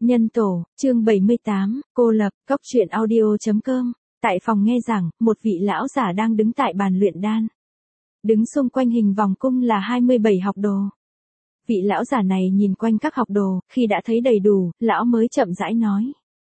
Nhân tổ, chương 78, cô lập, cóc truyện audio.com. Tại phòng nghe giảng, một vị lão giả đang đứng tại bàn luyện đan. Đứng xung quanh hình vòng cung là 27 học đồ. Vị lão giả này nhìn quanh các học đồ, khi đã thấy đầy đủ, lão mới chậm rãi nói.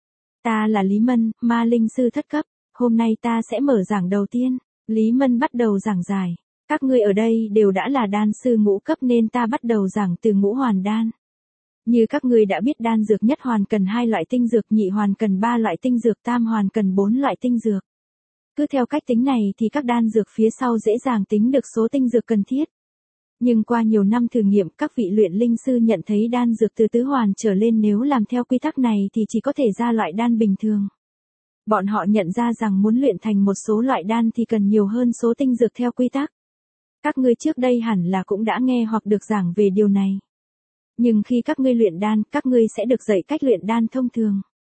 Ta là Lý Mân, ma linh sư thất cấp, hôm nay ta sẽ mở giảng đầu tiên. Lý Mân bắt đầu giảng giải. Các ngươi ở đây đều đã là đan sư ngũ cấp nên ta bắt đầu giảng từ ngũ hoàn đan. Như các ngươi đã biết đan dược nhất hoàn cần 2 loại tinh dược, nhị hoàn cần 3 loại tinh dược, tam hoàn cần 4 loại tinh dược. Cứ theo cách tính này thì các đan dược phía sau dễ dàng tính được số tinh dược cần thiết. Nhưng qua nhiều năm thử nghiệm, các vị luyện linh sư nhận thấy đan dược từ tứ hoàn trở lên nếu làm theo quy tắc này thì chỉ có thể ra loại đan bình thường. Bọn họ nhận ra rằng muốn luyện thành một số loại đan thì cần nhiều hơn số tinh dược theo quy tắc. Các ngươi trước đây hẳn là cũng đã nghe hoặc được giảng về điều này. Nhưng khi các ngươi luyện đan, các ngươi sẽ được dạy cách luyện đan thông thường.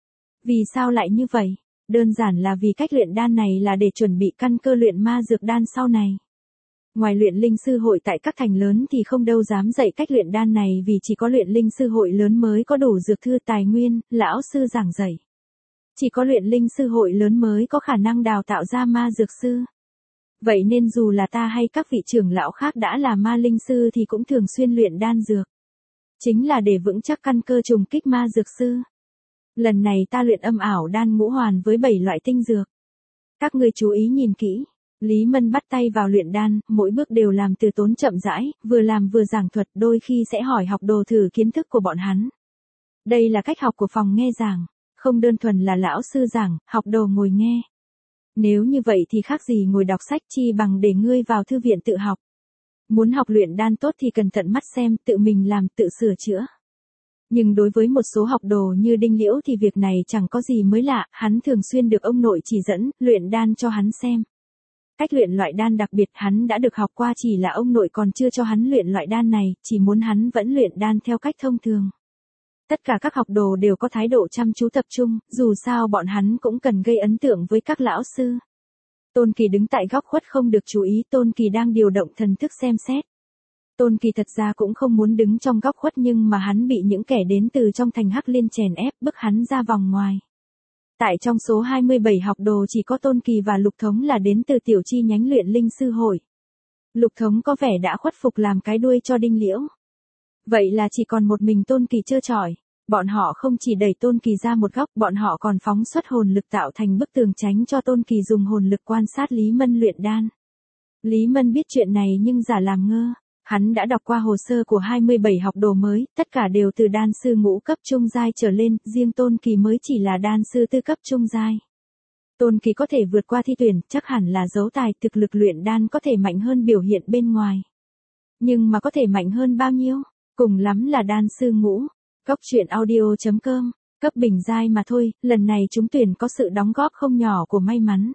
Vì sao lại như vậy? Đơn giản là vì cách luyện đan này là để chuẩn bị căn cơ luyện ma dược đan sau này. Ngoài luyện linh sư hội tại các thành lớn thì không đâu dám dạy cách luyện đan này vì chỉ có luyện linh sư hội lớn mới có đủ dược thư tài nguyên, lão sư giảng dạy. Chỉ có luyện linh sư hội lớn mới có khả năng đào tạo ra ma dược sư. Vậy nên dù là ta hay các vị trưởng lão khác đã là ma linh sư thì cũng thường xuyên luyện đan dược. Chính là để vững chắc căn cơ trùng kích ma dược sư. Lần này ta luyện âm ảo đan ngũ hoàn với 7 loại tinh dược. Các ngươi chú ý nhìn kỹ. Lý Mân bắt tay vào luyện đan, mỗi bước đều làm từ tốn chậm rãi, vừa làm vừa giảng thuật, đôi khi sẽ hỏi học đồ thử kiến thức của bọn hắn. Đây là cách học của phòng nghe giảng, không đơn thuần là lão sư giảng, học đồ ngồi nghe. Nếu như vậy thì khác gì ngồi đọc sách, chi bằng để ngươi vào thư viện tự học. Muốn học luyện đan tốt thì cần tận mắt xem, tự mình làm, tự sửa chữa. Nhưng đối với một số học đồ như Đinh Liễu thì việc này chẳng có gì mới lạ, hắn thường xuyên được ông nội chỉ dẫn, luyện đan cho hắn xem. Cách luyện loại đan đặc biệt hắn đã được học qua, chỉ là ông nội còn chưa cho hắn luyện loại đan này, chỉ muốn hắn vẫn luyện đan theo cách thông thường. Tất cả các học đồ đều có thái độ chăm chú tập trung, dù sao bọn hắn cũng cần gây ấn tượng với các lão sư. Tôn Kỳ đứng tại góc khuất không được chú ý, Tôn Kỳ đang điều động thần thức xem xét. Tôn Kỳ thật ra cũng không muốn đứng trong góc khuất nhưng mà hắn bị những kẻ đến từ trong thành Hắc Liên chèn ép bức hắn ra vòng ngoài. Tại trong số 27 học đồ chỉ có Tôn Kỳ và Lục Thống là đến từ tiểu chi nhánh luyện linh sư hội. Lục Thống có vẻ đã khuất phục làm cái đuôi cho Đinh Liễu. Vậy là chỉ còn một mình Tôn Kỳ trơ trọi. Bọn họ không chỉ đẩy Tôn Kỳ ra một góc, bọn họ còn phóng xuất hồn lực tạo thành bức tường tránh cho Tôn Kỳ dùng hồn lực quan sát Lý Mân luyện đan. Lý Mân biết chuyện này nhưng giả làm ngơ. Hắn đã đọc qua hồ sơ của 27 học đồ mới, tất cả đều từ đan sư ngũ cấp trung giai trở lên, riêng Tôn Kỳ mới chỉ là đan sư tư cấp trung giai. Tôn Kỳ có thể vượt qua thi tuyển, chắc hẳn là dấu tài, thực lực luyện đan có thể mạnh hơn biểu hiện bên ngoài. Nhưng mà có thể mạnh hơn bao nhiêu? Cùng lắm là đan sư ngũ. Cóc truyện audio.com, cấp bình giai mà thôi, lần này trúng tuyển có sự đóng góp không nhỏ của may mắn.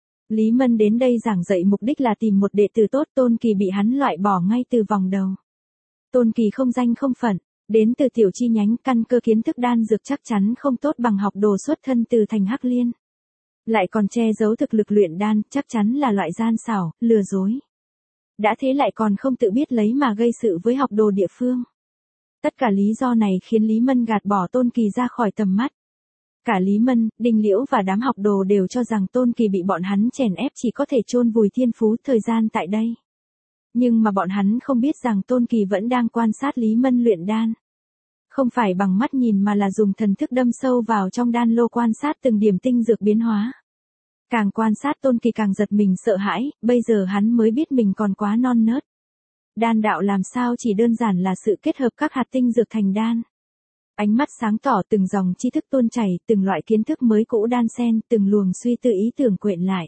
Lý Mân đến đây giảng dạy mục đích là tìm một đệ tử tốt, Tôn Kỳ bị hắn loại bỏ ngay từ vòng đầu. Tôn Kỳ không danh không phận, đến từ tiểu chi nhánh, căn cơ kiến thức đan dược chắc chắn không tốt bằng học đồ xuất thân từ thành Hắc Liên. Lại còn che giấu thực lực luyện đan, chắc chắn là loại gian xảo, lừa dối. Đã thế lại còn không tự biết lấy mà gây sự với học đồ địa phương. Tất cả lý do này khiến Lý Mân gạt bỏ Tôn Kỳ ra khỏi tầm mắt. Cả Lý Mân, Đinh Liễu và đám học đồ đều cho rằng Tôn Kỳ bị bọn hắn chèn ép chỉ có thể chôn vùi thiên phú thời gian tại đây. Nhưng mà bọn hắn không biết rằng Tôn Kỳ vẫn đang quan sát Lý Mân luyện đan. Không phải bằng mắt nhìn mà là dùng thần thức đâm sâu vào trong đan lô quan sát từng điểm tinh dược biến hóa. Càng quan sát Tôn Kỳ càng giật mình sợ hãi, bây giờ hắn mới biết mình còn quá non nớt. Đan đạo làm sao chỉ đơn giản là sự kết hợp các hạt tinh dược thành đan. Ánh mắt sáng tỏ, từng dòng tri thức tuôn chảy, từng loại kiến thức mới cũ đan xen, từng luồng suy tư ý tưởng quyện lại.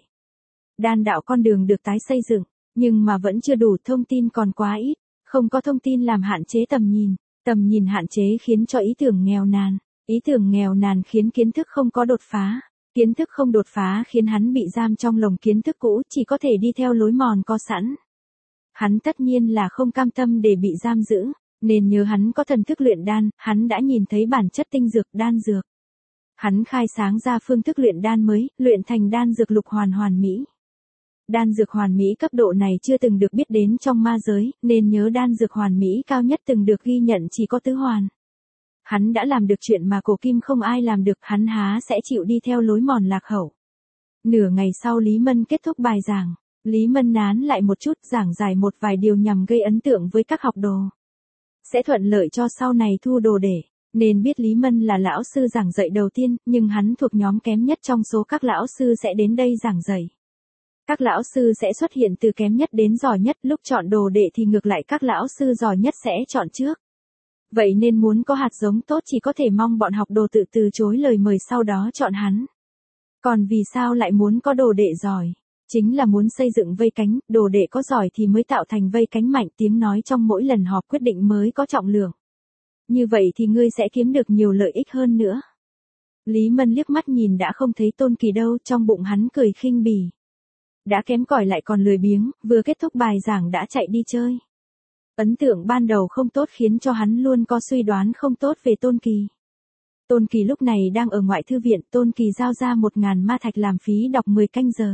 Đan đạo con đường được tái xây dựng, nhưng mà vẫn chưa đủ, thông tin còn quá ít, không có thông tin làm hạn chế tầm nhìn hạn chế khiến cho ý tưởng nghèo nàn khiến kiến thức không có đột phá, kiến thức không đột phá khiến hắn bị giam trong lồng kiến thức cũ, chỉ có thể đi theo lối mòn có sẵn. Hắn tất nhiên là không cam tâm để bị giam giữ. Nên nhớ hắn có thần thức luyện đan, hắn đã nhìn thấy bản chất tinh dược, đan dược. Hắn khai sáng ra phương thức luyện đan mới, luyện thành đan dược lục hoàn hoàn mỹ. Đan dược hoàn mỹ cấp độ này chưa từng được biết đến trong ma giới, nên nhớ đan dược hoàn mỹ cao nhất từng được ghi nhận chỉ có tứ hoàn. Hắn đã làm được chuyện mà cổ kim không ai làm được, hắn há sẽ chịu đi theo lối mòn lạc hậu. Nửa ngày sau Lý Mân kết thúc bài giảng, Lý Mân nán lại một chút giảng giải một vài điều nhằm gây ấn tượng với các học đồ. Sẽ thuận lợi cho sau này thu đồ để. Nên biết Lý Mân là lão sư giảng dạy đầu tiên, nhưng hắn thuộc nhóm kém nhất trong số các lão sư sẽ đến đây giảng dạy. Các lão sư sẽ xuất hiện từ kém nhất đến giỏi nhất, lúc chọn đồ đệ thì ngược lại các lão sư giỏi nhất sẽ chọn trước. Vậy nên muốn có hạt giống tốt chỉ có thể mong bọn học đồ tự từ chối lời mời sau đó chọn hắn. Còn vì sao lại muốn có đồ đệ giỏi? Chính là muốn xây dựng vây cánh, đồ đệ có giỏi thì mới tạo thành vây cánh mạnh, tiếng nói trong mỗi lần họp quyết định mới có trọng lượng. Như vậy thì ngươi sẽ kiếm được nhiều lợi ích hơn nữa. Lý Mân liếc mắt nhìn đã không thấy Tôn Kỳ đâu, trong bụng hắn cười khinh bỉ. Đã kém cỏi lại còn lười biếng, vừa kết thúc bài giảng đã chạy đi chơi. Ấn tượng ban đầu không tốt khiến cho hắn luôn có suy đoán không tốt về Tôn Kỳ. Tôn Kỳ lúc này đang ở ngoại thư viện, Tôn Kỳ giao ra 1.000 ma thạch làm phí đọc 10 canh giờ.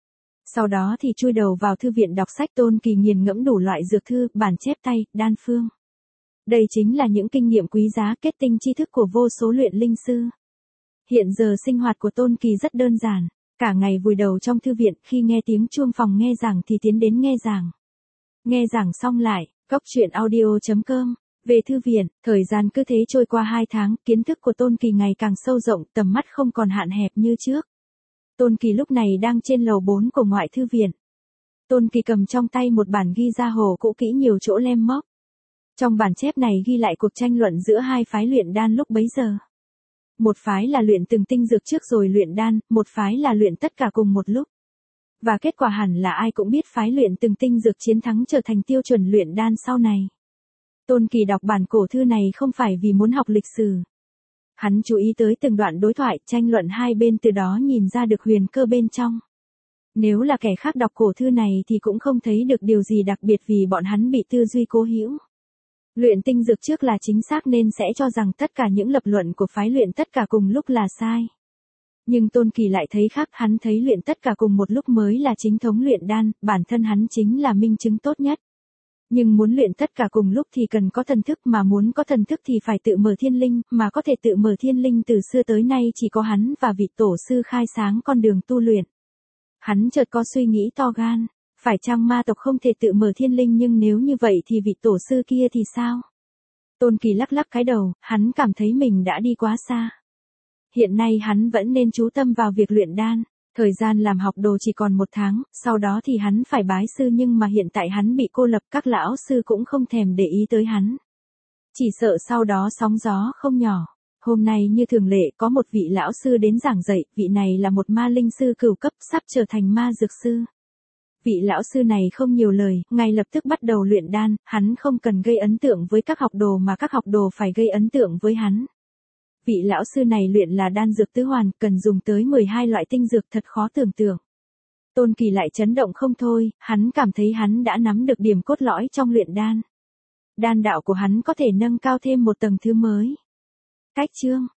Sau đó thì chui đầu vào thư viện đọc sách. Tôn Kỳ nghiền ngẫm đủ loại dược thư, bản chép tay, đan phương. Đây chính là những kinh nghiệm quý giá, kết tinh tri thức của vô số luyện linh sư. Hiện giờ sinh hoạt của Tôn Kỳ rất đơn giản, cả ngày vùi đầu trong thư viện, khi nghe tiếng chuông phòng nghe giảng thì tiến đến nghe giảng. Nghe giảng xong lại, coctruyện.audio.com. Về thư viện, thời gian cứ thế trôi qua 2 tháng, kiến thức của Tôn Kỳ ngày càng sâu rộng, tầm mắt không còn hạn hẹp như trước. Tôn Kỳ lúc này đang trên lầu 4 của ngoại thư viện. Tôn Kỳ cầm trong tay một bản ghi ra hồ cũ kỹ nhiều chỗ lem mốc. Trong bản chép này ghi lại cuộc tranh luận giữa hai phái luyện đan lúc bấy giờ. Một phái là luyện từng tinh dược trước rồi luyện đan, một phái là luyện tất cả cùng một lúc. Và kết quả hẳn là ai cũng biết phái luyện từng tinh dược chiến thắng trở thành tiêu chuẩn luyện đan sau này. Tôn Kỳ đọc bản cổ thư này không phải vì muốn học lịch sử. Hắn chú ý tới từng đoạn đối thoại, tranh luận hai bên, từ đó nhìn ra được huyền cơ bên trong. Nếu là kẻ khác đọc cổ thư này thì cũng không thấy được điều gì đặc biệt vì bọn hắn bị tư duy cố hữu. Luyện tinh dược trước là chính xác nên sẽ cho rằng tất cả những lập luận của phái luyện tất cả cùng lúc là sai. Nhưng Tôn Kỳ lại thấy khác, hắn thấy luyện tất cả cùng một lúc mới là chính thống luyện đan, bản thân hắn chính là minh chứng tốt nhất. Nhưng muốn luyện tất cả cùng lúc thì cần có thần thức, mà muốn có thần thức thì phải tự mở thiên linh, mà có thể tự mở thiên linh từ xưa tới nay chỉ có hắn và vị tổ sư khai sáng con đường tu luyện. Hắn chợt có suy nghĩ to gan, phải chăng ma tộc không thể tự mở thiên linh, nhưng nếu như vậy thì vị tổ sư kia thì sao? Tôn Kỳ lắc lắc cái đầu, hắn cảm thấy mình đã đi quá xa. Hiện nay hắn vẫn nên chú tâm vào việc luyện đan. Thời gian làm học đồ chỉ còn 1 tháng, sau đó thì hắn phải bái sư, nhưng mà hiện tại hắn bị cô lập, các lão sư cũng không thèm để ý tới hắn. Chỉ sợ sau đó sóng gió không nhỏ. Hôm nay như thường lệ có một vị lão sư đến giảng dạy, vị này là một ma linh sư cửu cấp sắp trở thành ma dược sư. Vị lão sư này không nhiều lời, ngay lập tức bắt đầu luyện đan, hắn không cần gây ấn tượng với các học đồ mà các học đồ phải gây ấn tượng với hắn. Vị lão sư này luyện là đan dược tứ hoàn, cần dùng tới 12 loại tinh dược, thật khó tưởng tượng. Tôn Kỳ lại chấn động không thôi, hắn cảm thấy hắn đã nắm được điểm cốt lõi trong luyện đan. Đan đạo của hắn có thể nâng cao thêm một tầng thứ mới. Cách chương